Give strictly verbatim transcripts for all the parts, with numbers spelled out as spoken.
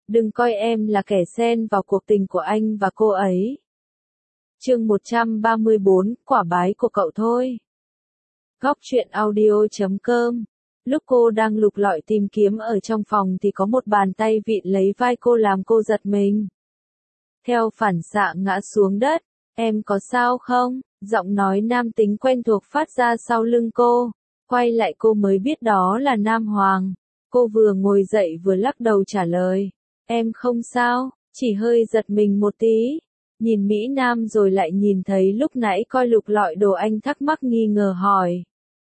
Đừng coi em là kẻ xen vào cuộc tình của anh và cô ấy. Chương một trăm ba mươi bốn, quả bái của cậu thôi. Góc truyện audio chấm com. Lúc cô đang lục lọi tìm kiếm ở trong phòng thì có một bàn tay vịn lấy vai cô làm cô giật mình. Theo phản xạ ngã xuống đất. Em có sao không? Giọng nói nam tính quen thuộc phát ra sau lưng cô. Quay lại cô mới biết đó là Nam Hoàng. Cô vừa ngồi dậy vừa lắc đầu trả lời. Em không sao, chỉ hơi giật mình một tí. Nhìn Mỹ Nam rồi lại nhìn thấy lúc nãy coi lục lọi đồ anh thắc mắc nghi ngờ hỏi.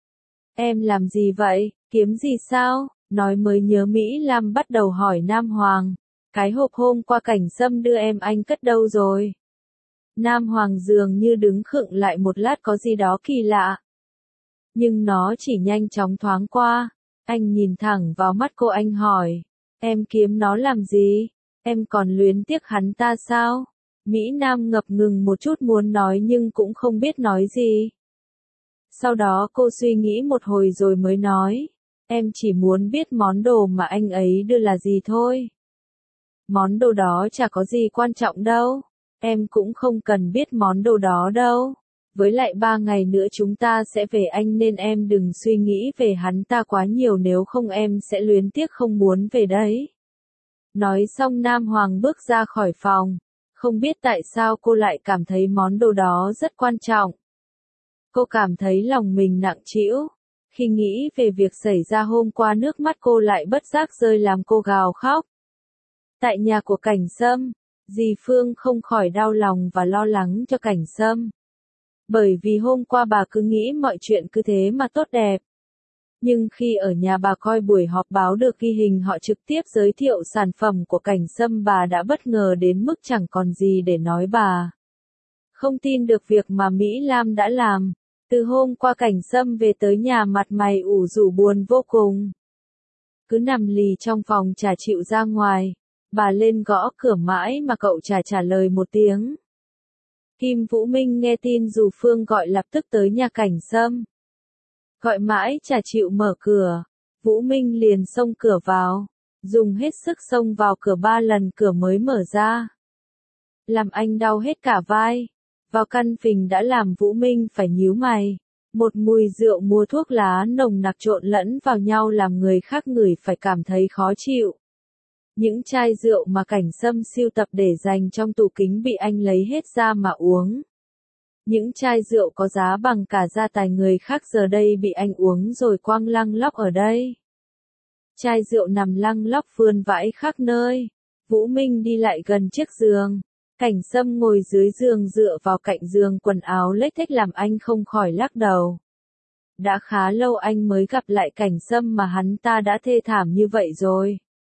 Em làm gì vậy, kiếm gì sao? Nói mới nhớ Mỹ Lam bắt đầu hỏi Nam Hoàng. Cái hộp hôm qua Cảnh Sâm đưa em anh cất đâu rồi? Nam Hoàng dường như đứng khựng lại một lát có gì đó kỳ lạ. Nhưng nó chỉ nhanh chóng thoáng qua. Anh nhìn thẳng vào mắt cô anh hỏi. Em kiếm nó làm gì? Em còn luyến tiếc hắn ta sao? Mỹ Nam ngập ngừng một chút muốn nói nhưng cũng không biết nói gì. Sau đó cô suy nghĩ một hồi rồi mới nói. Em chỉ muốn biết món đồ mà anh ấy đưa là gì thôi. Món đồ đó chả có gì quan trọng đâu. Em cũng không cần biết món đồ đó đâu. Với lại ba ngày nữa chúng ta sẽ về anh nên em đừng suy nghĩ về hắn ta quá nhiều nếu không em sẽ luyến tiếc không muốn về đấy. Nói xong Nam Hoàng bước ra khỏi phòng. Không biết tại sao cô lại cảm thấy món đồ đó rất quan trọng. Cô cảm thấy lòng mình nặng trĩu. Khi nghĩ về việc xảy ra hôm qua nước mắt cô lại bất giác rơi làm cô gào khóc. Tại nhà của Cảnh Sâm, dì Phương không khỏi đau lòng và lo lắng cho Cảnh Sâm. Bởi vì hôm qua bà cứ nghĩ mọi chuyện cứ thế mà tốt đẹp. Nhưng khi ở nhà bà coi buổi họp báo được ghi hình họ trực tiếp giới thiệu sản phẩm của Cảnh Sâm bà đã bất ngờ đến mức chẳng còn gì để nói bà. Không tin được việc mà Mỹ Lam đã làm. Từ hôm qua Cảnh Sâm về tới nhà mặt mày ủ rũ buồn vô cùng. Cứ nằm lì trong phòng chả chịu ra ngoài. Bà lên gõ cửa mãi mà cậu chả trả lời một tiếng. Kim Vũ Minh nghe tin dù Phương gọi lập tức tới nhà Cảnh Sâm. Gọi mãi chả chịu mở cửa. Vũ Minh liền xông cửa vào. Dùng hết sức xông vào cửa ba lần cửa mới mở ra. Làm anh đau hết cả vai. Vào căn phình đã làm Vũ Minh phải nhíu mày. Một mùi rượu mua thuốc lá nồng nặc trộn lẫn vào nhau làm người khác ngửi phải cảm thấy khó chịu. Những chai rượu mà Cảnh Sâm sưu tập để dành trong tủ kính bị anh lấy hết ra mà uống. Những chai rượu có giá bằng cả gia tài người khác giờ đây bị anh uống rồi quăng lăng lóc ở đây. Chai rượu nằm lăng lóc vươn vãi khắp nơi. Vũ Minh đi lại gần chiếc giường. Cảnh Sâm ngồi dưới giường dựa vào cạnh giường quần áo lếch thếch làm anh không khỏi lắc đầu. Đã khá lâu anh mới gặp lại Cảnh Sâm mà hắn ta đã thê thảm như vậy rồi.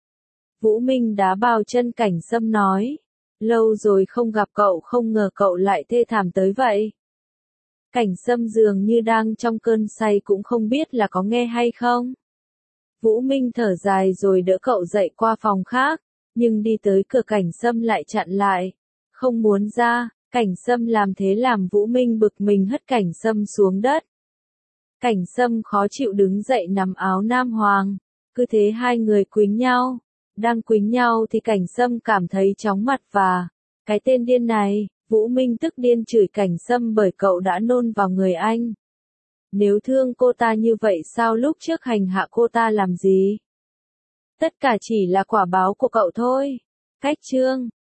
Vũ Minh đá bao chân Cảnh Sâm nói. Lâu rồi không gặp cậu không ngờ cậu lại thê thảm tới vậy. Cảnh Sâm dường như đang trong cơn say cũng không biết là có nghe hay không. Vũ Minh thở dài rồi đỡ cậu dậy qua phòng khác. Nhưng đi tới cửa Cảnh Sâm lại chặn lại. Không muốn ra, Cảnh Sâm làm thế làm Vũ Minh bực mình hất Cảnh Sâm xuống đất. Cảnh Sâm khó chịu đứng dậy nắm áo Nam Hoàng. Cứ thế hai người quýnh nhau. Đang quýnh nhau thì Cảnh Sâm cảm thấy chóng mặt và cái tên điên này, Vũ Minh tức điên chửi Cảnh Sâm bởi cậu đã nôn vào người anh. Nếu thương cô ta như vậy sao lúc trước hành hạ cô ta làm gì? Tất cả chỉ là quả báo của cậu thôi. Cách chương